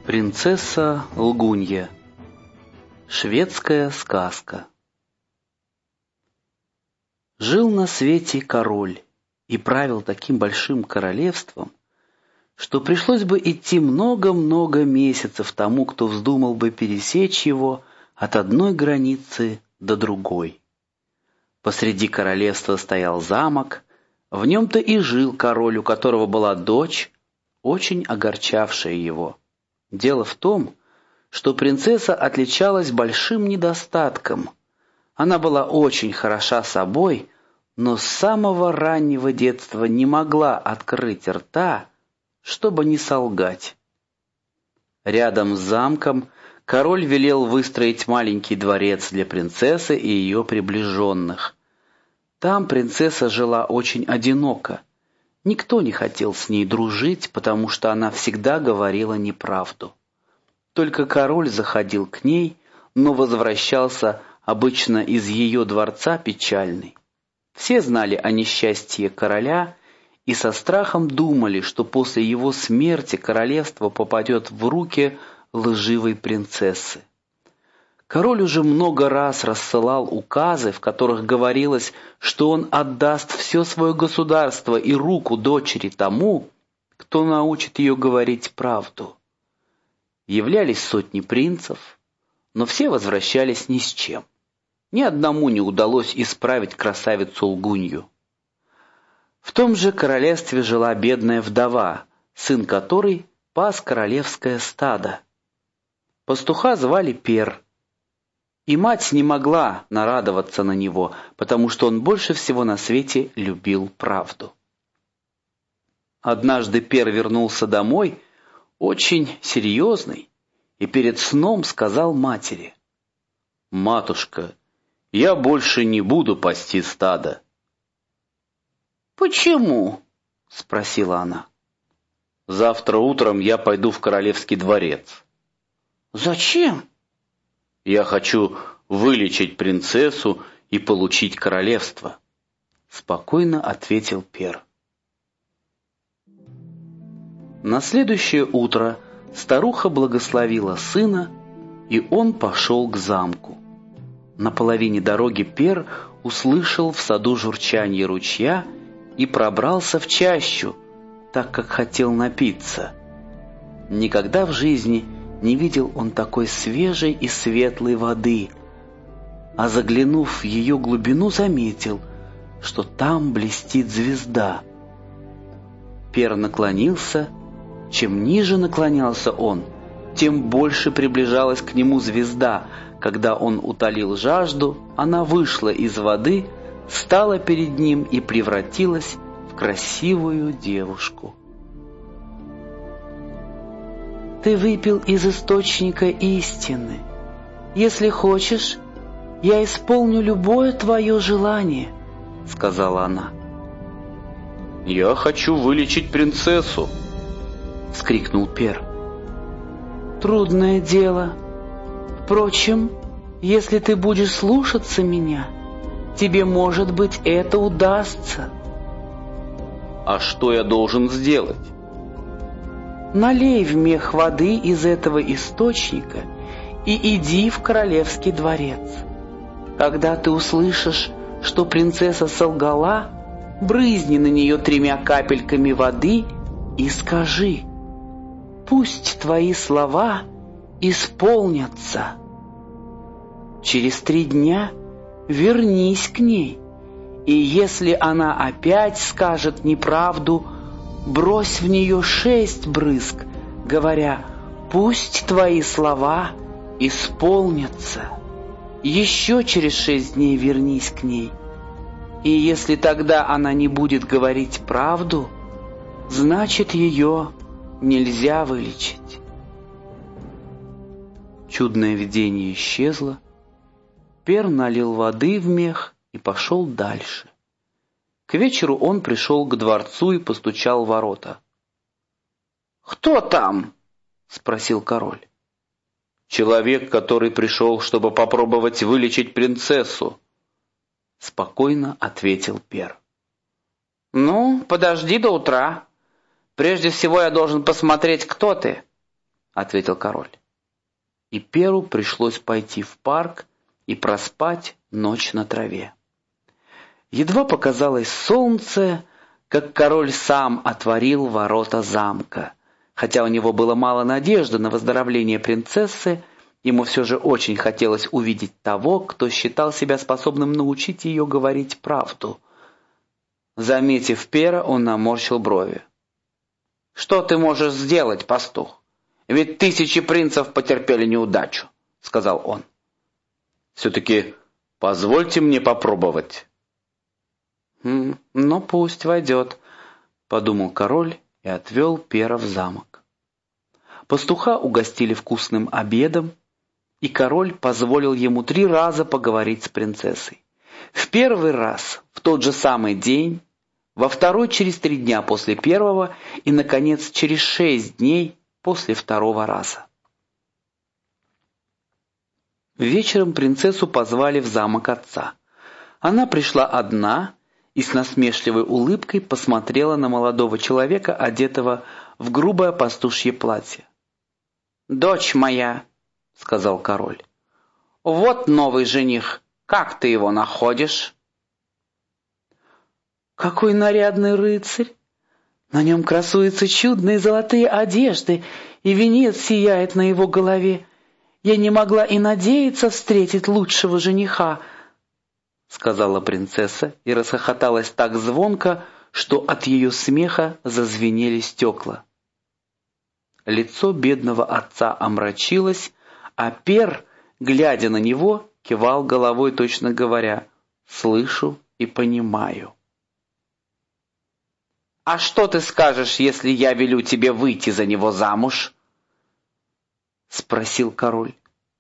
Принцесса Лгунья. Шведская сказка. Жил на свете король и правил таким большим королевством, что пришлось бы идти много-много месяцев тому, кто вздумал бы пересечь его от одной границы до другой. Посреди королевства стоял замок, в нем-то и жил король, у которого была дочь, очень огорчавшая его. Дело в том, что принцесса отличалась большим недостатком. Она была очень хороша собой, но с самого раннего детства не могла открыть рта, чтобы не солгать. Рядом с замком король велел выстроить маленький дворец для принцессы и ее приближенных. Там принцесса жила очень одиноко. Никто не хотел с ней дружить, потому что она всегда говорила неправду. Только король заходил к ней, но возвращался обычно из ее дворца печальный. Все знали о несчастье короля и со страхом думали, что после его смерти королевство попадет в руки лживой принцессы. Король уже много раз рассылал указы, в которых говорилось, что он отдаст все свое государство и руку дочери тому, кто научит ее говорить правду. Являлись сотни принцев, но все возвращались ни с чем. Ни одному не удалось исправить красавицу Лгунью. В том же королевстве жила бедная вдова, сын которой пас королевское стадо. Пастуха звали Пер. И мать не могла нарадоваться на него, потому что он больше всего на свете любил правду. Однажды Пер вернулся домой, очень серьезный, и перед сном сказал матери: «Матушка, я больше не буду пасти стадо». «Почему?» — спросила она. «Завтра утром я пойду в королевский дворец». «Зачем?» «Я хочу вылечить принцессу и получить королевство», — спокойно ответил Пер. На следующее утро старуха благословила сына, и он пошел к замку. На половине дороги Пер услышал в саду журчанье ручья и пробрался в чащу, так как хотел напиться. Никогда в жизни не видел он такой свежей и светлой воды, а заглянув в ее глубину, заметил, что там блестит звезда. Пер наклонился. Чем ниже наклонялся он, тем больше приближалась к нему звезда. Когда он утолил жажду, она вышла из воды, стала перед ним и превратилась в красивую девушку. «Ты выпил из источника истины. Если хочешь, я исполню любое твое желание», — сказала она. «Я хочу вылечить принцессу», — вскрикнул Пер. «Трудное дело. Впрочем, если ты будешь слушаться меня, тебе, может быть, это удастся». «А что я должен сделать?» «Налей в мех воды из этого источника и иди в королевский дворец. Когда ты услышишь, что принцесса солгала, брызни на нее 3 капельками воды и скажи: пусть твои слова исполнятся. Через 3 дня вернись к ней, и если она опять скажет неправду, брось в нее 6 брызг, говоря: пусть твои слова исполнятся. Еще через 6 дней вернись к ней, и если тогда она не будет говорить правду, значит, ее нельзя вылечить». Чудное видение исчезло. Пер налил воды в мех и пошел дальше. К вечеру он пришел к дворцу и постучал в ворота. «Кто там?» — спросил король. «Человек, который пришел, чтобы попробовать вылечить принцессу», — спокойно ответил Пер. «Ну, подожди до утра. Прежде всего я должен посмотреть, кто ты». — ответил король. И Перу пришлось пойти в парк и проспать ночь на траве. Едва показалось солнце, как король сам отворил ворота замка. Хотя у него было мало надежды на выздоровление принцессы, ему все же очень хотелось увидеть того, кто считал себя способным научить ее говорить правду. Заметив Пера, он наморщил брови. «Что ты можешь сделать, пастух? Ведь 1000 принцев потерпели неудачу», — сказал он. «Все-таки позвольте мне попробовать». «Ну, пусть войдет», — подумал король и отвел Пера в замок. Пастуха угостили вкусным обедом, и король позволил ему 3 раза поговорить с принцессой. В первый раз, в тот же самый день, во второй через 3 дня после первого и, наконец, через 6 дней после второго раза. Вечером принцессу позвали в замок отца. Она пришла одна и с насмешливой улыбкой посмотрела на молодого человека, одетого в грубое пастушье платье. «Дочь моя», — сказал король, — «вот новый жених. Как ты его находишь?» «Какой нарядный рыцарь! На нем красуются чудные золотые одежды, и венец сияет на его голове. Я не могла и надеяться встретить лучшего жениха», — сказала принцесса и расхохоталась так звонко, что от ее смеха зазвенели стекла. Лицо бедного отца омрачилось, а Пер, глядя на него, кивал головой, точно говоря: «Слышу и понимаю». «А что ты скажешь, если я велю тебе выйти за него замуж?» — спросил король.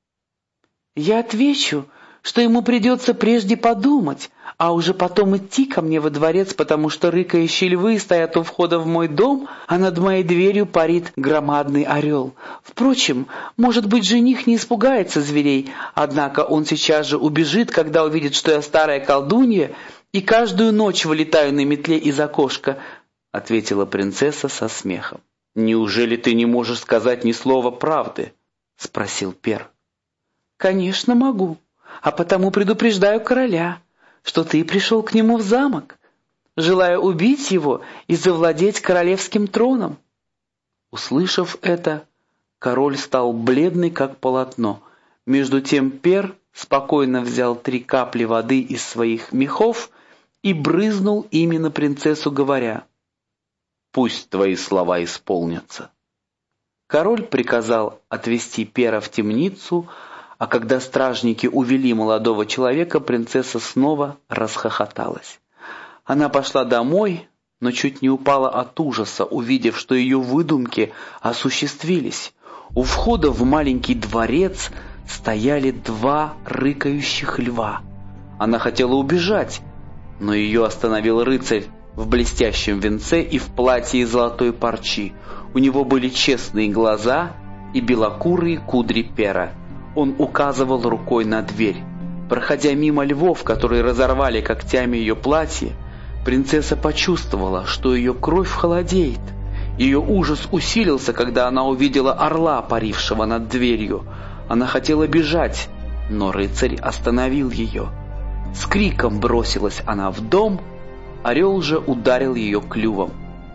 «Я отвечу, что ему придется прежде подумать, а уже потом идти ко мне во дворец, потому что рыкающие львы стоят у входа в мой дом, а над моей дверью парит громадный орел. Впрочем, может быть, жених не испугается зверей, однако он сейчас же убежит, когда увидит, что я старая колдунья, и каждую ночь вылетаю на метле из окошка», — ответила принцесса со смехом. «Неужели ты не можешь сказать ни слова правды?» — спросил Пер. «Конечно могу, а потому предупреждаю короля, что ты пришел к нему в замок, желая убить его и завладеть королевским троном». Услышав это, король стал бледный, как полотно. Между тем Пер спокойно взял 3 капли воды из своих мехов и брызнул ими на принцессу, говоря: «Пусть твои слова исполнятся». Король приказал отвести Пера в темницу, а когда стражники увели молодого человека, принцесса снова расхохоталась. Она пошла домой, но чуть не упала от ужаса, увидев, что ее выдумки осуществились. У входа в маленький дворец стояли 2 рыкающих льва. Она хотела убежать, но ее остановил рыцарь в блестящем венце и в платье из золотой парчи. У него были честные глаза и белокурые кудри Пера. Он указывал рукой на дверь. Проходя мимо львов, которые разорвали когтями ее платье, принцесса почувствовала, что ее кровь холодеет. Ее ужас усилился, когда она увидела орла, парившего над дверью. Она хотела бежать, но рыцарь остановил ее. С криком бросилась она в дом, орел же ударил ее клювом.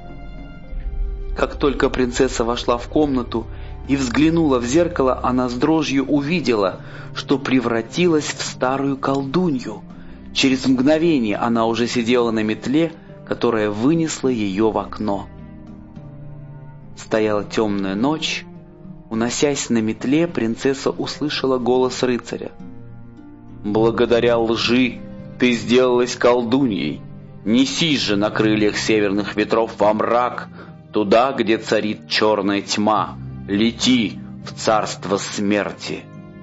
Как только принцесса вошла в комнату и взглянула в зеркало, она с дрожью увидела, что превратилась в старую колдунью. Через мгновение она уже сидела на метле, которая вынесла ее в окно. Стояла темная ночь. Уносясь на метле, принцесса услышала голос рыцаря. «Благодаря лжи ты сделалась колдуньей. Несись же на крыльях северных ветров во мрак, туда, где царит черная тьма. Лети в царство смерти».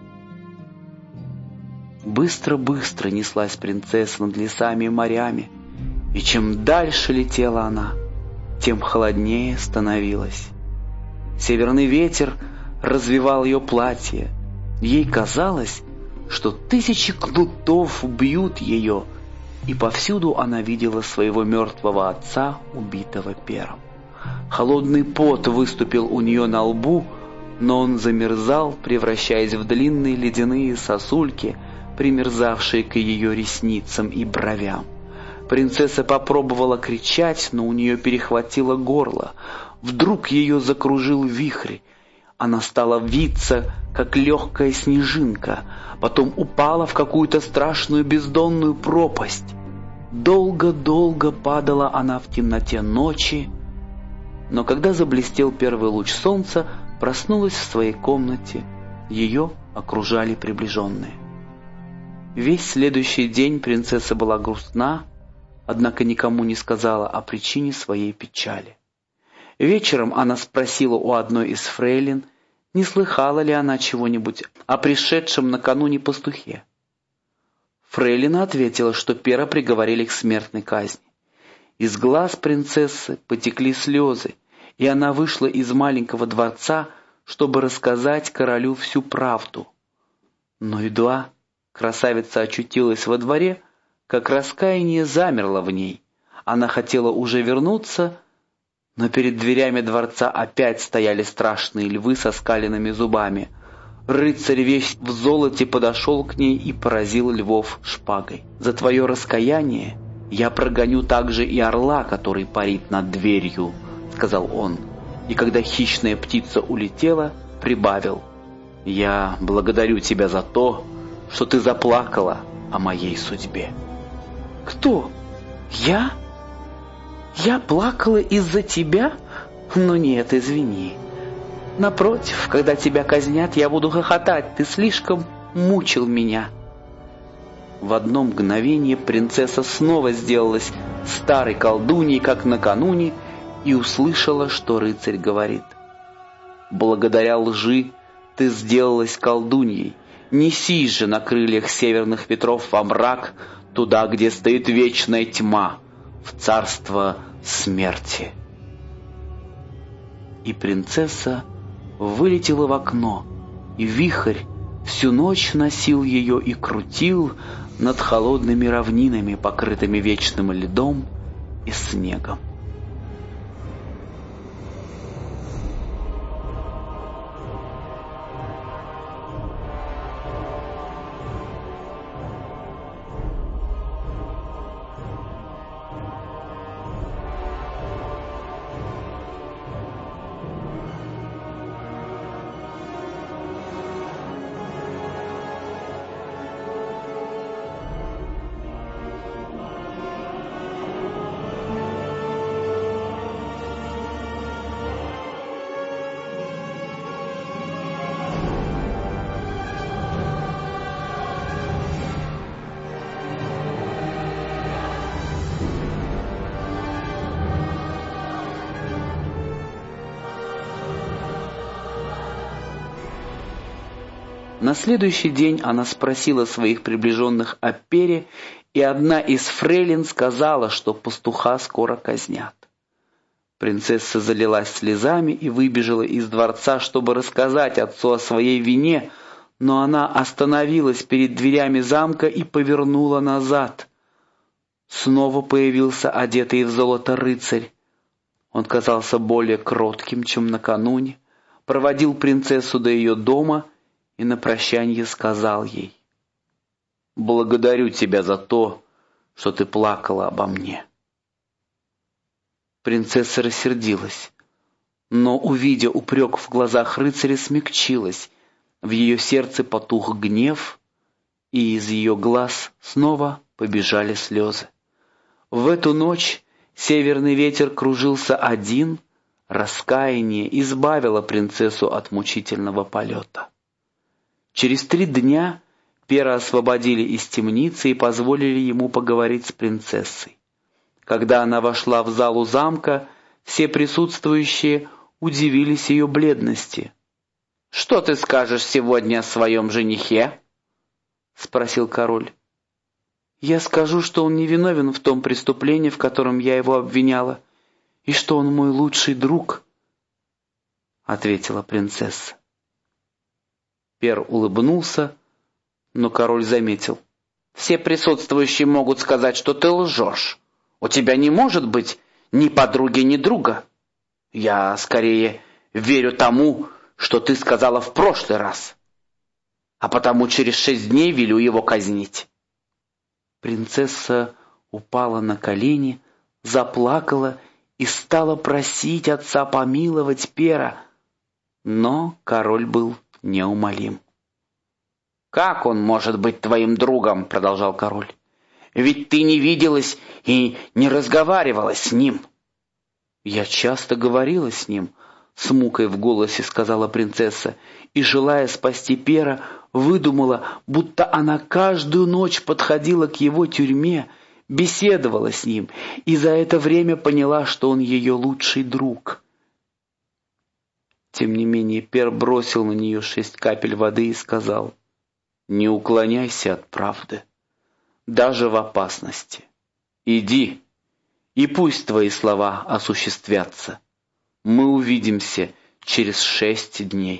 Быстро-быстро неслась принцесса над лесами и морями, и чем дальше летела она, тем холоднее становилась. Северный ветер развивал ее платье. Ей казалось, что 1000 кнутов бьют ее, и повсюду она видела своего мертвого отца, убитого Пером. Холодный пот выступил у нее на лбу, но он замерзал, превращаясь в длинные ледяные сосульки, примерзавшие к ее ресницам и бровям. Принцесса попробовала кричать, но у нее перехватило горло. Вдруг ее закружил вихрь. Она стала виться, как легкая снежинка, потом упала в какую-то страшную бездонную пропасть. Долго-долго падала она в темноте ночи, но когда заблестел первый луч солнца, проснулась в своей комнате. Ее окружали приближенные. Весь следующий день принцесса была грустна, однако никому не сказала о причине своей печали. Вечером она спросила у одной из фрейлин, не слыхала ли она чего-нибудь о пришедшем накануне пастухе. Фрейлина ответила, что Пера приговорили к смертной казни. Из глаз принцессы потекли слезы, и она вышла из маленького дворца, чтобы рассказать королю всю правду. Но едва красавица очутилась во дворе, как раскаяние замерло в ней. Она хотела уже вернуться, но перед дверями дворца опять стояли страшные львы со скаленными зубами. Рыцарь весь в золоте подошел к ней и поразил львов шпагой. «За твое раскаяние я прогоню также и орла, который парит над дверью», — сказал он. И когда хищная птица улетела, прибавил: «Я благодарю тебя за то, что ты заплакала о моей судьбе». «Кто? Я? Я плакала из-за тебя? Ну нет, извини. Напротив, когда тебя казнят, я буду хохотать. Ты слишком мучил меня». В одно мгновение принцесса снова сделалась старой колдуньей, как накануне, и услышала, что рыцарь говорит: «Благодаря лжи ты сделалась колдуньей. Несись же на крыльях северных ветров во мрак, туда, где стоит вечная тьма, в царство смерти». И принцесса вылетела в окно, и вихрь всю ночь носил ее и крутил над холодными равнинами, покрытыми вечным льдом и снегом. На следующий день она спросила своих приближенных о Пере, и одна из фрейлин сказала, что пастуха скоро казнят. Принцесса залилась слезами и выбежала из дворца, чтобы рассказать отцу о своей вине, но она остановилась перед дверями замка и повернула назад. Снова появился одетый в золото рыцарь. Он казался более кротким, чем накануне, проводил принцессу до ее дома и на прощанье сказал ей: «Благодарю тебя за то, что ты плакала обо мне». Принцесса рассердилась, но, увидя упрек в глазах рыцаря, смягчилась. В ее сердце потух гнев, и из ее глаз снова побежали слезы. В эту ночь северный ветер кружился один, раскаяние избавило принцессу от мучительного полета. Через 3 дня Пера освободили из темницы и позволили ему поговорить с принцессой. Когда она вошла в залу замка, все присутствующие удивились ее бледности. «Что ты скажешь сегодня о своем женихе?» — спросил король. «Я скажу, что он невиновен в том преступлении, в котором я его обвиняла, и что он мой лучший друг», — ответила принцесса. Пер улыбнулся, но король заметил: «Все присутствующие могут сказать, что ты лжешь. У тебя не может быть ни подруги, ни друга. Я скорее верю тому, что ты сказала в прошлый раз, а потому через 6 дней велю его казнить». Принцесса упала на колени, заплакала и стала просить отца помиловать Пера, но король был неумолим. «Как он может быть твоим другом?» — продолжал король. «Ведь ты не виделась и не разговаривала с ним». «Я часто говорила с ним», — с мукой в голосе сказала принцесса, и, желая спасти Пера, выдумала, будто она каждую ночь подходила к его тюрьме, беседовала с ним, и за это время поняла, что он ее лучший друг. Тем не менее Пер бросил на нее 6 капель воды и сказал: «Не уклоняйся от правды, даже в опасности. Иди, и пусть твои слова осуществятся. Мы увидимся через 6 дней».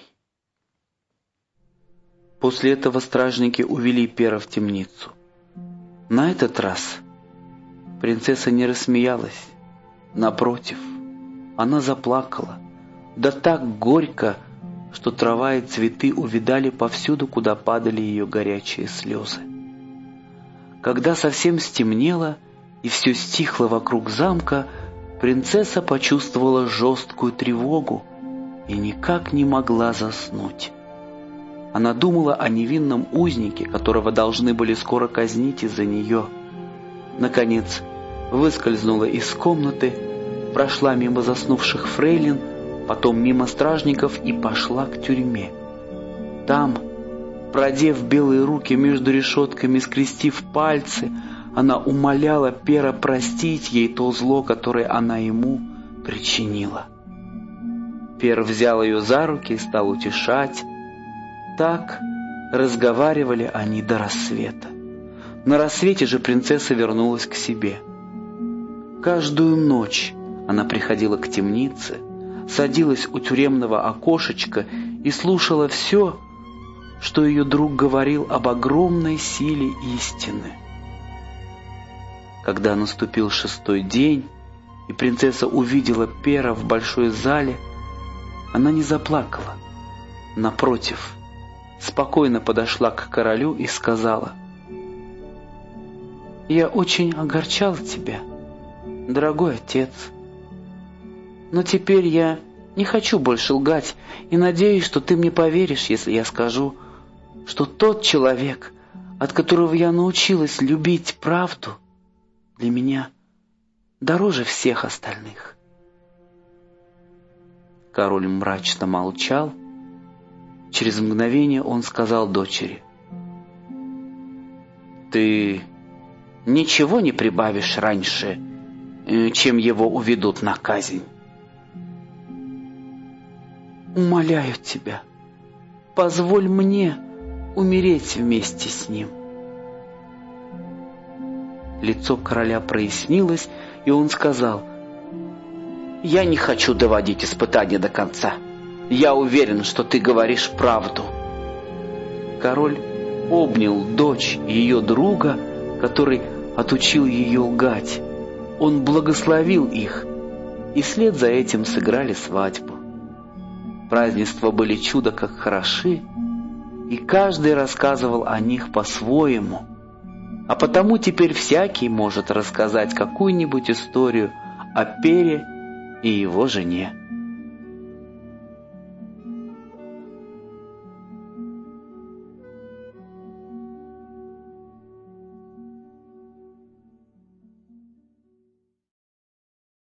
После этого стражники увели Пера в темницу. На этот раз принцесса не рассмеялась. Напротив, она заплакала, да так горько, что трава и цветы увидали повсюду, куда падали ее горячие слезы. Когда совсем стемнело и все стихло вокруг замка, принцесса почувствовала жесткую тревогу и никак не могла заснуть. Она думала о невинном узнике, которого должны были скоро казнить из-за нее. Наконец, выскользнула из комнаты, прошла мимо заснувших фрейлин, потом мимо стражников и пошла к тюрьме. Там, продев белые руки между решетками, скрестив пальцы, она умоляла Пера простить ей то зло, которое она ему причинила. Пер взял ее за руки и стал утешать. Так разговаривали они до рассвета. На рассвете же принцесса вернулась к себе. Каждую ночь она приходила к темнице, садилась у тюремного окошечка и слушала все, что ее друг говорил об огромной силе истины. Когда наступил 6-й день, и принцесса увидела Пера в большой зале, она не заплакала. Напротив, спокойно подошла к королю и сказала: «Я очень огорчала тебя, дорогой отец. Но теперь я не хочу больше лгать и надеюсь, что ты мне поверишь, если я скажу, что тот человек, от которого я научилась любить правду, для меня дороже всех остальных». Король мрачно молчал. Через мгновение он сказал дочери: «Ты ничего не прибавишь раньше, чем его уведут на казнь?» «Умоляю тебя, позволь мне умереть вместе с ним». Лицо короля прояснилось, и он сказал: «Я не хочу доводить испытания до конца. Я уверен, что ты говоришь правду». Король обнял дочь и ее друга, который отучил ее лгать. Он благословил их, и вслед за этим сыграли свадьбу. Празднества были чудо как хороши, и каждый рассказывал о них по-своему. А потому теперь всякий может рассказать какую-нибудь историю о Пере и его жене.